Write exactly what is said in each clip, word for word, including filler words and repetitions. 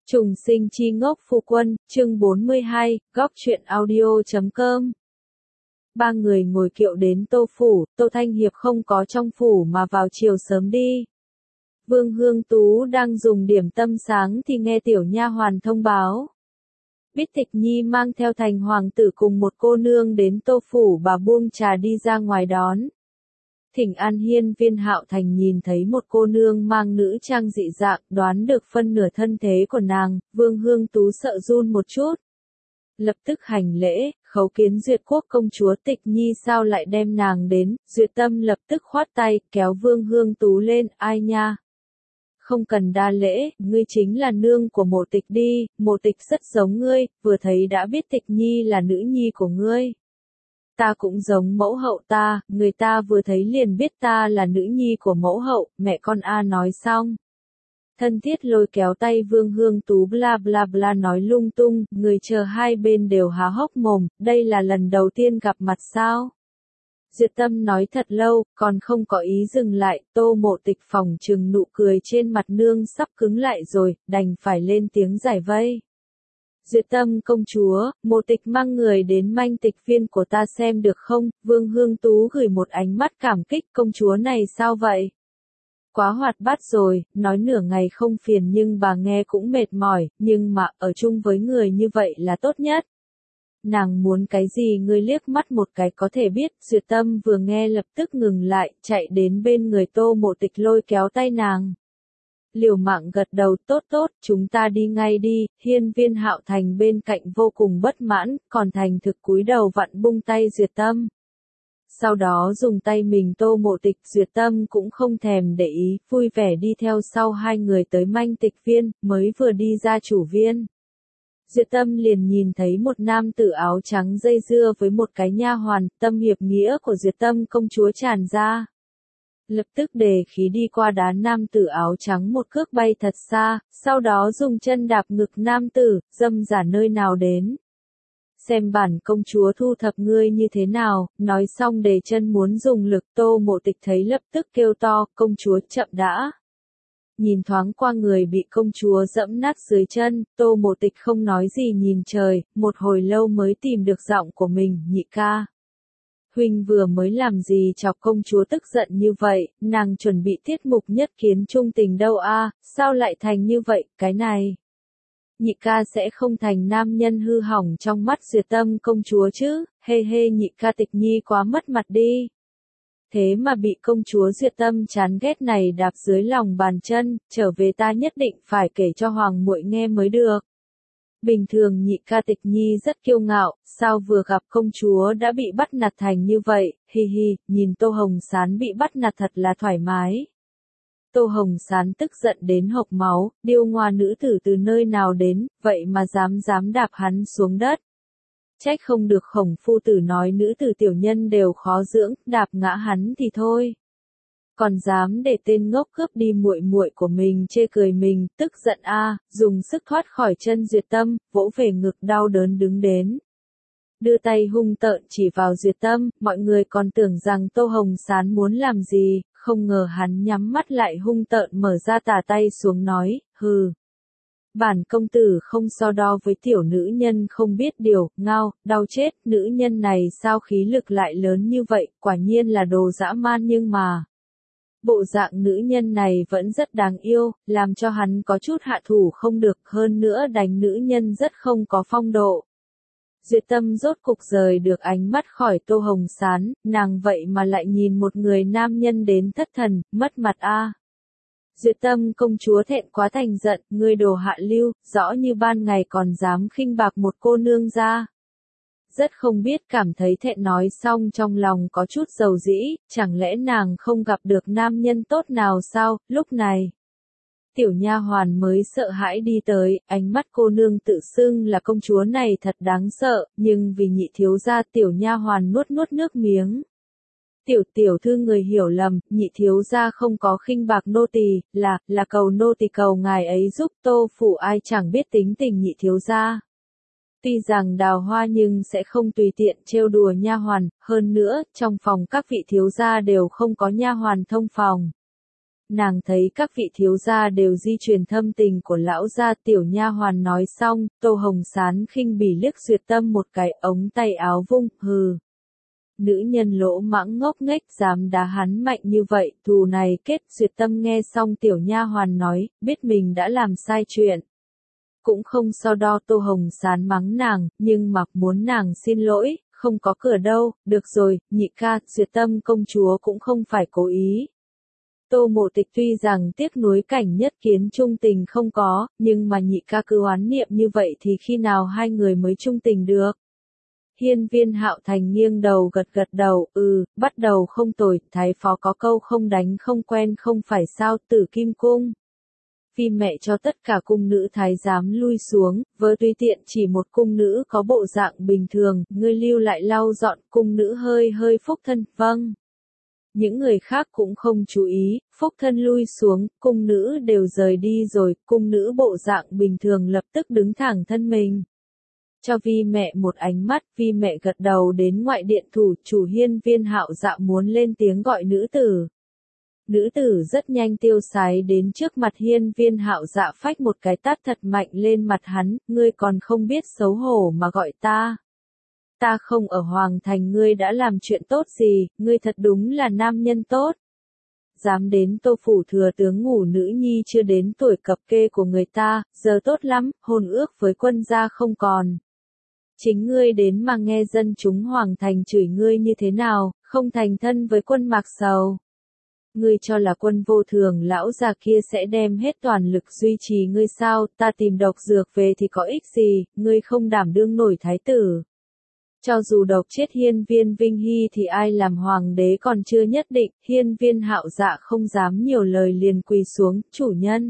Trùng sinh chi ngốc phu quân, chương bốn mươi hai, góc truyện audio chấm com. Ba người ngồi kiệu đến Tô Phủ, Tô Thanh Hiệp không có trong phủ mà vào chiều sớm đi. Vương Hương Tú đang dùng điểm tâm sáng thì nghe tiểu nha hoàn thông báo. Biết Tịch Nhi mang theo thành hoàng tử cùng một cô nương đến Tô Phủ, bà buông trà đi ra ngoài đón. Thỉnh An Hiên Viên Hạo Thành nhìn thấy một cô nương mang nữ trang dị dạng, đoán được phân nửa thân thế của nàng, Vương Hương Tú sợ run một chút. Lập tức hành lễ, khấu kiến Duyệt Quốc công chúa Tịch Nhi sao lại đem nàng đến, Duyệt Tâm lập tức khoát tay, kéo Vương Hương Tú lên, ai nha. Không cần đa lễ, ngươi chính là nương của Mộ Tịch đi, Mộ Tịch rất giống ngươi, vừa thấy đã biết Tịch Nhi là nữ nhi của ngươi. Ta cũng giống mẫu hậu ta, người ta vừa thấy liền biết ta là nữ nhi của mẫu hậu, mẹ con A nói xong. Thân thiết lôi kéo tay Vương Hương Tú bla bla bla nói lung tung, người chờ hai bên đều há hốc mồm, đây là lần đầu tiên gặp mặt sao? Duyệt Tâm nói thật lâu, còn không có ý dừng lại, Tô Mộ Tịch phòng trừng nụ cười trên mặt nương sắp cứng lại rồi, đành phải lên tiếng giải vây. Duyệt Tâm công chúa, Mộ Tịch mang người đến manh tịch viên của ta xem được không? Vương Hương Tú gửi một ánh mắt cảm kích, công chúa này sao vậy? Quá hoạt bát rồi, nói nửa ngày không phiền nhưng bà nghe cũng mệt mỏi, nhưng mà ở chung với người như vậy là tốt nhất. Nàng muốn cái gì ngươi liếc mắt một cái có thể biết, Duyệt Tâm vừa nghe lập tức ngừng lại, chạy đến bên người Tô Mộ Tịch lôi kéo tay nàng. Liều mạng gật đầu, tốt tốt, chúng ta đi ngay đi. Hiên Viên Hạo Thành bên cạnh vô cùng bất mãn, còn thành thực cúi đầu vặn bung tay Duyệt Tâm. Sau đó dùng tay mình Tô Mộ Tịch, Duyệt Tâm cũng không thèm để ý, vui vẻ đi theo sau hai người tới manh tịch viên, mới vừa đi ra chủ viên. Duyệt Tâm liền nhìn thấy một nam tử áo trắng dây dưa với một cái nha hoàn, tâm hiệp nghĩa của Duyệt Tâm công chúa tràn ra. Lập tức đề khí đi qua đá nam tử áo trắng một cước bay thật xa, sau đó dùng chân đạp ngực nam tử, dâm giả nơi nào đến. Xem bản công chúa thu thập ngươi như thế nào, nói xong đề chân muốn dùng lực, Tô Mộ Tịch thấy lập tức kêu to, công chúa chậm đã. Nhìn thoáng qua người bị công chúa dẫm nát dưới chân, Tô Mộ Tịch không nói gì nhìn trời, một hồi lâu mới tìm được giọng của mình, nhị ca. Huynh vừa mới làm gì chọc công chúa tức giận như vậy, nàng chuẩn bị tiết mục nhất kiến trung tình đâu a, sao lại thành như vậy, cái này. Nhị ca sẽ không thành nam nhân hư hỏng trong mắt Duyệt Tâm công chúa chứ, hê hê nhị ca Tịch Nhi quá mất mặt đi. Thế mà bị công chúa Duyệt Tâm chán ghét này đạp dưới lòng bàn chân, trở về ta nhất định phải kể cho hoàng muội nghe mới được. Bình thường nhị ca Tịch Nhi rất kiêu ngạo, sao vừa gặp công chúa đã bị bắt nạt thành như vậy, hi hi, nhìn Tô Hồng Sán bị bắt nạt thật là thoải mái. Tô Hồng Sán tức giận đến hộc máu, điêu ngoa nữ tử từ nơi nào đến, vậy mà dám dám đạp hắn xuống đất. Trách không được Khổng phu tử nói nữ tử tiểu nhân đều khó dưỡng, đạp ngã hắn thì thôi. Còn dám để tên ngốc cướp đi muội muội của mình chê cười mình, tức giận a, dùng sức thoát khỏi chân Duyệt Tâm, vỗ về ngực đau đớn đứng đến. Đưa tay hung tợn chỉ vào Duyệt Tâm, mọi người còn tưởng rằng Tô Hồng Sán muốn làm gì, không ngờ hắn nhắm mắt lại hung tợn mở ra tà tay xuống nói, hừ. Bản công tử không so đo với tiểu nữ nhân không biết điều, ngao, đau chết, nữ nhân này sao khí lực lại lớn như vậy, quả nhiên là đồ dã man nhưng mà. Bộ dạng nữ nhân này vẫn rất đáng yêu, làm cho hắn có chút hạ thủ không được, hơn nữa đánh nữ nhân rất không có phong độ. Duyệt Tâm rốt cục rời được ánh mắt khỏi Tô Hồng Sán, nàng vậy mà lại nhìn một người nam nhân đến thất thần, mất mặt a. Duyệt Tâm công chúa thẹn quá thành giận, ngươi đồ hạ lưu, rõ như ban ngày còn dám khinh bạc một cô nương ra. Rất không biết cảm thấy thẹn nói xong trong lòng có chút dầu dĩ, chẳng lẽ nàng không gặp được nam nhân tốt nào sao, lúc này. Tiểu nha hoàn mới sợ hãi đi tới, ánh mắt cô nương tự xưng là công chúa này thật đáng sợ, nhưng vì nhị thiếu gia tiểu nha hoàn nuốt nuốt nước miếng. Tiểu tiểu thư người hiểu lầm, nhị thiếu gia không có khinh bạc nô tỳ, là, là cầu nô tỳ cầu ngài ấy giúp Tô Phủ ai chẳng biết tính tình nhị thiếu gia. Tuy rằng đào hoa nhưng sẽ không tùy tiện trêu đùa nha hoàn, hơn nữa, trong phòng các vị thiếu gia đều không có nha hoàn thông phòng. Nàng thấy các vị thiếu gia đều di truyền thâm tình của lão gia. Tiểu nha hoàn nói xong, Tô Hồng Sán khinh bỉ liếc Duyệt Tâm một cái, ống tay áo vung, hừ. Nữ nhân lỗ mãng ngốc nghếch dám đá hắn mạnh như vậy, thù này kết. Duyệt Tâm nghe xong tiểu nha hoàn nói, biết mình đã làm sai chuyện. Cũng không so đo Tô Hồng Sán mắng nàng, nhưng mặc muốn nàng xin lỗi, không có cửa đâu. Được rồi, nhị ca, Duyệt Tâm công chúa cũng không phải cố ý. Tô Mộ Tịch tuy rằng tiếc nuối cảnh nhất kiến trung tình không có, nhưng mà nhị ca cứ oán niệm như vậy thì khi nào hai người mới trung tình được. Hiên Viên Hạo Thành nghiêng đầu gật gật đầu, ừ, bắt đầu không tồi, thái phó có câu không đánh không quen không phải sao. Tử Kim Cung. Vì mẹ cho tất cả cung nữ thái giám lui xuống, vớ tùy tiện chỉ một cung nữ có bộ dạng bình thường, ngươi lưu lại lau dọn. Cung nữ hơi hơi phúc thân, vâng. Những người khác cũng không chú ý, phúc thân lui xuống, cung nữ đều rời đi rồi. Cung nữ bộ dạng bình thường lập tức đứng thẳng thân mình. Cho Vi mẹ một ánh mắt, Vi mẹ gật đầu đến ngoại điện thủ chủ. Hiên Viên Hạo Dạ muốn lên tiếng gọi nữ tử. Nữ tử rất nhanh tiêu sái đến trước mặt Hiên Viên Hạo Dạ, phách một cái tát thật mạnh lên mặt hắn, ngươi còn không biết xấu hổ mà gọi ta. Ta không ở Hoàng Thành ngươi đã làm chuyện tốt gì, ngươi thật đúng là nam nhân tốt. Dám đến Tô phủ thừa tướng ngủ nữ nhi chưa đến tuổi cập kê của người ta, giờ tốt lắm, hôn ước với quân gia không còn. Chính ngươi đến mà nghe dân chúng Hoàng Thành chửi ngươi như thế nào, không thành thân với quân Mạc Sầu. Ngươi cho là quân Vô Thường lão già kia sẽ đem hết toàn lực duy trì ngươi sao? Ta tìm độc dược về thì có ích gì, ngươi không đảm đương nổi thái tử. Cho dù độc chết Hiên Viên Vinh Hy thì ai làm hoàng đế còn chưa nhất định. Hiên Viên Hạo Dạ không dám nhiều lời liền quỳ xuống, chủ nhân.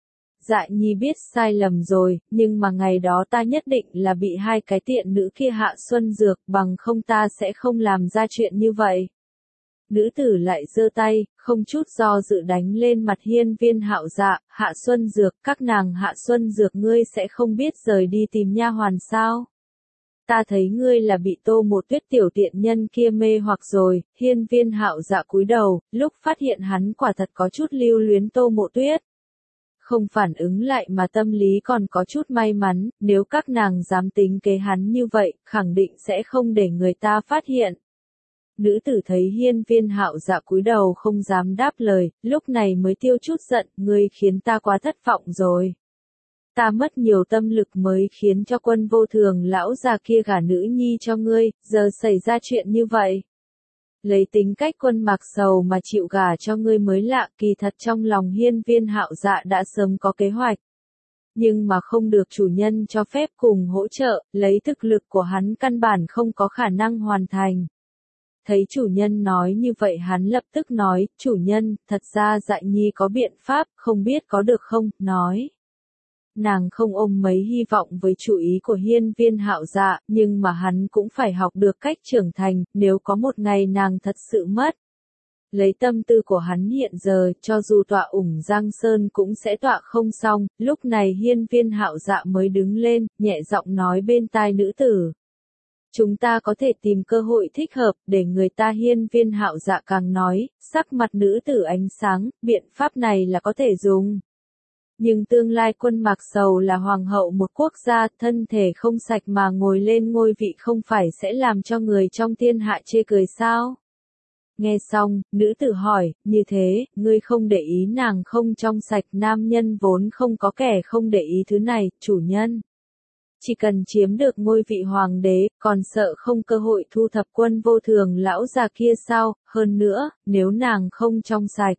Dạ nhi biết sai lầm rồi, nhưng mà ngày đó ta nhất định là bị hai cái tiện nữ kia hạ xuân dược, bằng không ta sẽ không làm ra chuyện như vậy. Nữ tử lại giơ tay, không chút do dự đánh lên mặt Hiên Viên Hạo Dạ, hạ xuân dược, các nàng hạ xuân dược ngươi sẽ không biết rời đi tìm nha hoàn sao? Ta thấy ngươi là bị Tô Mộ Tuyết tiểu tiện nhân kia mê hoặc rồi. Hiên Viên Hạo Dạ cúi đầu, lúc phát hiện hắn quả thật có chút lưu luyến Tô Mộ Tuyết. Không phản ứng lại mà tâm lý còn có chút may mắn, nếu các nàng dám tính kế hắn như vậy, khẳng định sẽ không để người ta phát hiện. Nữ tử thấy Hiên Viên Hạo Dạ cúi đầu không dám đáp lời, lúc này mới tiêu chút giận, ngươi khiến ta quá thất vọng rồi. Ta mất nhiều tâm lực mới khiến cho quân Vô Thường lão già kia gả nữ nhi cho ngươi, giờ xảy ra chuyện như vậy. Lấy tính cách quân Mạc Sầu mà chịu gả cho ngươi mới lạ, kỳ thật trong lòng Hiên Viên Hạo Dạ đã sớm có kế hoạch. Nhưng mà không được chủ nhân cho phép cùng hỗ trợ, lấy thực lực của hắn căn bản không có khả năng hoàn thành. Thấy chủ nhân nói như vậy hắn lập tức nói, chủ nhân, thật ra Dạ nhi có biện pháp, không biết có được không, nói. Nàng không ôm mấy hy vọng với chủ ý của Hiên Viên Hạo Dạ, nhưng mà hắn cũng phải học được cách trưởng thành, nếu có một ngày nàng thật sự mất. Lấy tâm tư của hắn hiện giờ, cho dù tọa ủng Giang Sơn cũng sẽ tọa không xong. Lúc này Hiên Viên Hạo Dạ mới đứng lên, nhẹ giọng nói bên tai nữ tử. Chúng ta có thể tìm cơ hội thích hợp, để người ta. Hiên Viên Hạo Dạ càng nói, sắc mặt nữ tử ánh sáng, biện pháp này là có thể dùng. Nhưng tương lai quân Mạc Sầu là hoàng hậu một quốc gia, thân thể không sạch mà ngồi lên ngôi vị không phải sẽ làm cho người trong thiên hạ chê cười sao? Nghe xong, nữ tử hỏi, như thế, ngươi không để ý nàng không trong sạch, nam nhân vốn không có kẻ không để ý thứ này, chủ nhân. Chỉ cần chiếm được ngôi vị hoàng đế, còn sợ không cơ hội thu thập quân Vô Thường lão già kia sao? Hơn nữa, nếu nàng không trong sạch.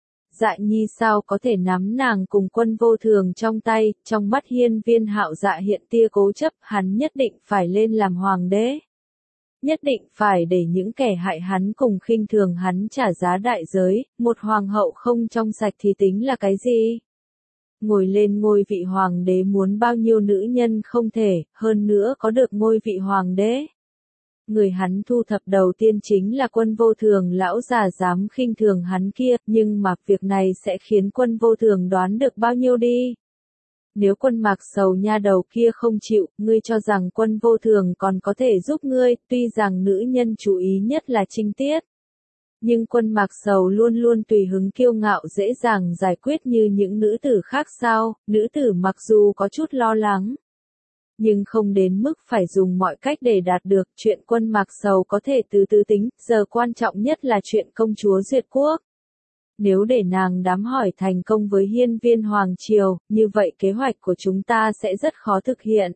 Dạ nhi sao có thể nắm nàng cùng quân Vô Thường trong tay? Trong mắt Hiên Viên Hạo Dạ hiện tia cố chấp, hắn nhất định phải lên làm hoàng đế. Nhất định phải để những kẻ hại hắn cùng khinh thường hắn trả giá đại giới. Một hoàng hậu không trong sạch thì tính là cái gì? Ngồi lên ngôi vị hoàng đế muốn bao nhiêu nữ nhân không thể, hơn nữa có được ngôi vị hoàng đế. Người hắn thu thập đầu tiên chính là quân Vô Thường lão già dám khinh thường hắn kia, nhưng mà việc này sẽ khiến quân Vô Thường đoán được bao nhiêu đi. Nếu quân Mạc Sầu nha đầu kia không chịu, ngươi cho rằng quân Vô Thường còn có thể giúp ngươi, tuy rằng nữ nhân chú ý nhất là trinh tiết. Nhưng Quân Mạc Sầu luôn luôn tùy hứng kiêu ngạo dễ dàng giải quyết như những nữ tử khác sao, nữ tử mặc dù có chút lo lắng, nhưng không đến mức phải dùng mọi cách để đạt được. Chuyện Quân Mạc Sầu có thể từ từ tính, giờ quan trọng nhất là chuyện công chúa Duyệt Quốc. Nếu để nàng đám hỏi thành công với hiên viên Hoàng Triều, như vậy kế hoạch của chúng ta sẽ rất khó thực hiện.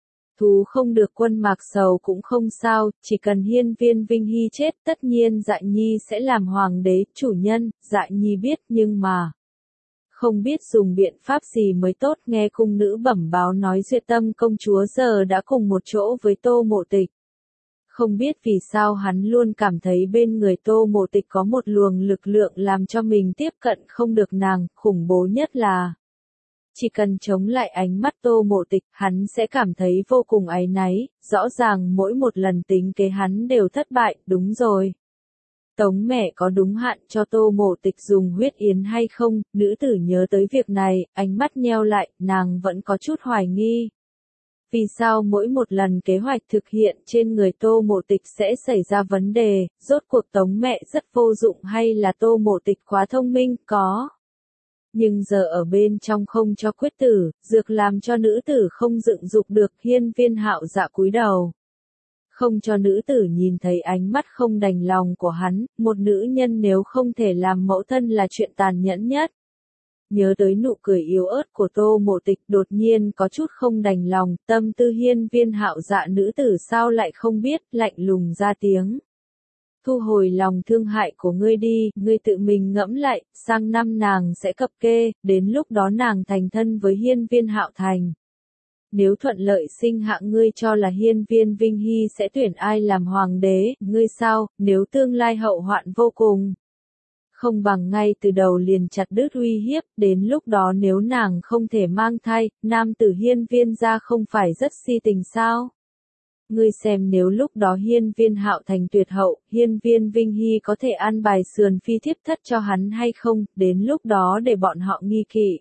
Thú không được Quân Mạc Sầu cũng không sao, chỉ cần hiên viên Vinh Hy chết tất nhiên Dại Nhi sẽ làm hoàng đế, chủ nhân. Dại Nhi biết nhưng mà không biết dùng biện pháp gì mới tốt. Nghe cung nữ bẩm báo nói Duyệt Tâm công chúa giờ đã cùng một chỗ với Tô Mộ Tịch. Không biết vì sao hắn luôn cảm thấy bên người Tô Mộ Tịch có một luồng lực lượng làm cho mình tiếp cận không được nàng, khủng bố nhất là chỉ cần chống lại ánh mắt Tô Mộ Tịch, hắn sẽ cảm thấy vô cùng áy náy, rõ ràng mỗi một lần tính kế hắn đều thất bại. Đúng rồi. Tống mẹ có đúng hạn cho Tô Mộ Tịch dùng huyết yến hay không? Nữ tử nhớ tới việc này, ánh mắt nheo lại, nàng vẫn có chút hoài nghi. Vì sao mỗi một lần kế hoạch thực hiện trên người Tô Mộ Tịch sẽ xảy ra vấn đề, rốt cuộc Tống mẹ rất vô dụng hay là Tô Mộ Tịch quá thông minh, có. Nhưng giờ ở bên trong không cho quyết tử, dược làm cho nữ tử không dựng dục được. Hiên viên Hạo Dạ cúi đầu. Không cho nữ tử nhìn thấy ánh mắt không đành lòng của hắn, một nữ nhân nếu không thể làm mẫu thân là chuyện tàn nhẫn nhất. Nhớ tới nụ cười yếu ớt của Tô Mộ Tịch đột nhiên có chút không đành lòng, tâm tư hiên viên Hạo Dạ nữ tử sao lại không biết, lạnh lùng ra tiếng. Thu hồi lòng thương hại của ngươi đi, ngươi tự mình ngẫm lại, sang năm nàng sẽ cập kê, đến lúc đó nàng thành thân với hiên viên Hạo Thành. Nếu thuận lợi sinh hạ ngươi cho là hiên viên Vinh Hy sẽ tuyển ai làm hoàng đế, ngươi sao, nếu tương lai hậu hoạn vô cùng. Không bằng ngay từ đầu liền chặt đứt uy hiếp, đến lúc đó nếu nàng không thể mang thai, nam tử hiên viên gia không phải rất si tình sao? Ngươi xem nếu lúc đó hiên viên Hạo Thành tuyệt hậu, hiên viên Vinh Hy có thể an bài sườn phi thiếp thất cho hắn hay không, đến lúc đó để bọn họ nghi kỵ.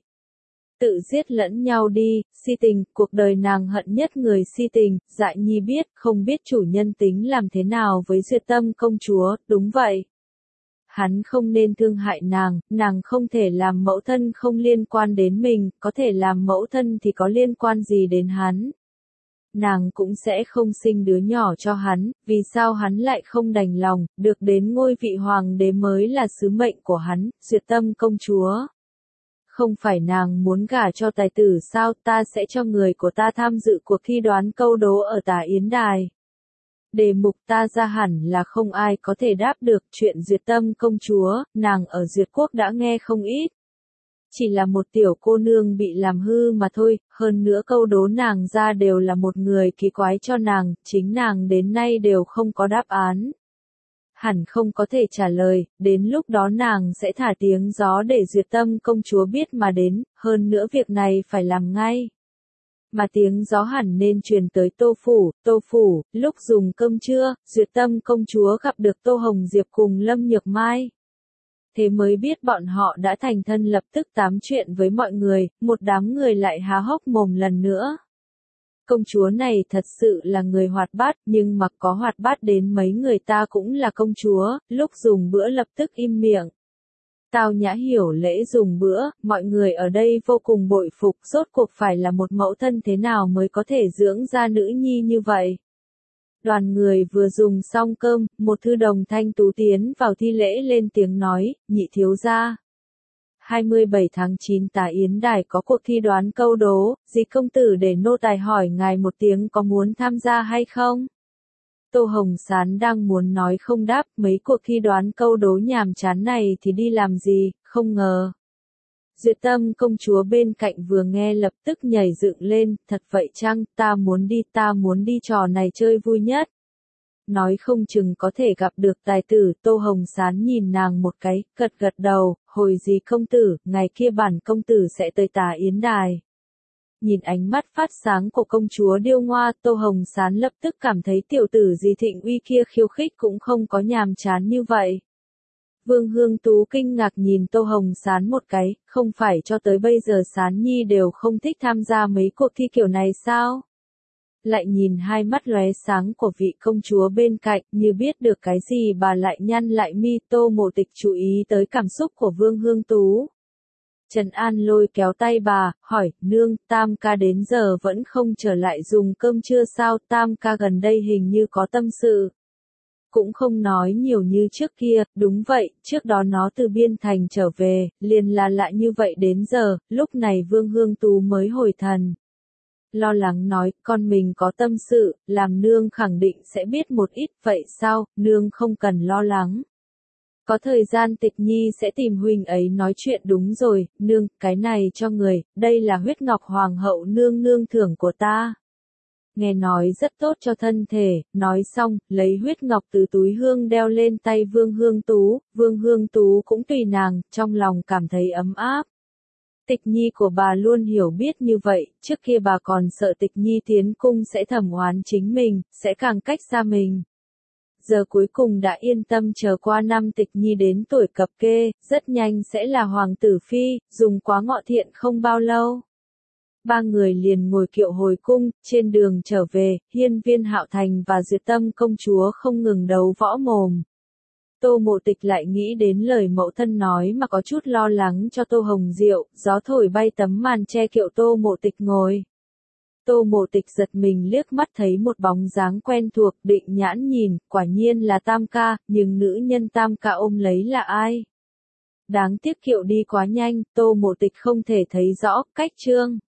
Tự giết lẫn nhau đi, si tình, cuộc đời nàng hận nhất người si tình. Dại Nhi biết, không biết chủ nhân tính làm thế nào với Duyệt Tâm công chúa, đúng vậy. Hắn không nên thương hại nàng, nàng không thể làm mẫu thân không liên quan đến mình, có thể làm mẫu thân thì có liên quan gì đến hắn. Nàng cũng sẽ không sinh đứa nhỏ cho hắn, vì sao hắn lại không đành lòng, được đến ngôi vị hoàng đế mới là sứ mệnh của hắn. Duyệt Tâm công chúa. Không phải nàng muốn gả cho tài tử sao, ta sẽ cho người của ta tham dự cuộc thi đoán câu đố ở Tả Yến Đài. Đề mục ta ra hẳn là không ai có thể đáp được. Chuyện Duyệt Tâm công chúa, nàng ở Duyệt Quốc đã nghe không ít. Chỉ là một tiểu cô nương bị làm hư mà thôi, hơn nữa câu đố nàng ra đều là một người kỳ quái cho nàng, chính nàng đến nay đều không có đáp án. Hẳn không có thể trả lời, đến lúc đó nàng sẽ thả tiếng gió để Duyệt Tâm công chúa biết mà đến, hơn nữa việc này phải làm ngay. Mà tiếng gió hẳn nên truyền tới Tô Phủ. Tô Phủ, lúc dùng cơm trưa, Duyệt Tâm công chúa gặp được Tô Hồng Diệp cùng Lâm Nhược Mai. Thế mới biết bọn họ đã thành thân, lập tức tám chuyện với mọi người, một đám người lại há hốc mồm lần nữa. Công chúa này thật sự là người hoạt bát, nhưng mặc có hoạt bát đến mấy người ta cũng là công chúa, lúc dùng bữa lập tức im miệng. Tao Nhã hiểu lễ dùng bữa, mọi người ở đây vô cùng bội phục, rốt cuộc phải là một mẫu thân thế nào mới có thể dưỡng ra nữ nhi như vậy. Đoàn người vừa dùng xong cơm, một thư đồng thanh tú tiến vào thi lễ lên tiếng nói, nhị thiếu gia. hai mươi bảy tháng chín Tả Yến Đài có cuộc thi đoán câu đố, dì công tử để nô tài hỏi ngài một tiếng có muốn tham gia hay không? Tô Hồng Sán đang muốn nói không đáp, mấy cuộc thi đoán câu đố nhàm chán này thì đi làm gì, không ngờ. Duyệt Tâm công chúa bên cạnh vừa nghe lập tức nhảy dựng lên, thật vậy chăng, ta muốn đi, ta muốn đi, trò này chơi vui nhất. Nói không chừng có thể gặp được tài tử. Tô Hồng Sán nhìn nàng một cái, gật gật đầu, hồi gì công tử, ngày kia bản công tử sẽ tới Tả Yến Đài. Nhìn ánh mắt phát sáng của công chúa điêu ngoa, Tô Hồng Sán lập tức cảm thấy tiểu tử gì Thịnh Uy kia khiêu khích cũng không có nhàm chán như vậy. Vương Hương Tú kinh ngạc nhìn Tô Hồng Sán một cái, không phải cho tới bây giờ Sán Nhi đều không thích tham gia mấy cuộc thi kiểu này sao? lại nhìn hai mắt lóe sáng của vị công chúa bên cạnh, như biết được cái gì bà lại nhăn lại mi. Tô Mộ Tịch chú ý tới cảm xúc của Vương Hương Tú. Trần An lôi kéo tay bà, hỏi, nương, Tam ca đến giờ vẫn không trở lại dùng cơm trưa sao? Tam ca gần đây hình như có tâm sự. Cũng không nói nhiều như trước kia, đúng vậy, trước đó nó từ Biên Thành trở về, liền là lạ như vậy đến giờ, lúc này Vương Hương Tú mới hồi thần. Lo lắng nói, con mình có tâm sự, làm nương khẳng định sẽ biết một ít, vậy sao, nương không cần lo lắng. Có thời gian Tịch Nhi sẽ tìm huynh ấy nói chuyện. Đúng rồi, nương, cái này cho người, đây là huyết ngọc hoàng hậu nương nương thưởng của ta. Nghe nói rất tốt cho thân thể, nói xong, lấy huyết ngọc từ túi hương đeo lên tay Vương Hương Tú, Vương Hương Tú cũng tùy nàng, trong lòng cảm thấy ấm áp. Tịch Nhi của bà luôn hiểu biết như vậy, trước kia bà còn sợ Tịch Nhi tiến cung sẽ thẩm oán chính mình, sẽ càng cách xa mình. Giờ cuối cùng đã yên tâm chờ qua năm Tịch Nhi đến tuổi cập kê, rất nhanh sẽ là hoàng tử phi, dùng quá ngọ thiện không bao lâu. Ba người liền ngồi kiệu hồi cung, trên đường trở về, Hiên Viên Hạo Thành và Duyệt Tâm công chúa không ngừng đấu võ mồm. Tô Mộ Tịch lại nghĩ đến lời mẫu thân nói mà có chút lo lắng cho Tô Hồng Diệu, gió thổi bay tấm màn che kiệu Tô Mộ Tịch ngồi. Tô Mộ Tịch giật mình liếc mắt thấy một bóng dáng quen thuộc, định nhãn nhìn, quả nhiên là Tam ca, nhưng nữ nhân Tam ca ôm lấy là ai? Đáng tiếc kiệu đi quá nhanh, Tô Mộ Tịch không thể thấy rõ, cách trương.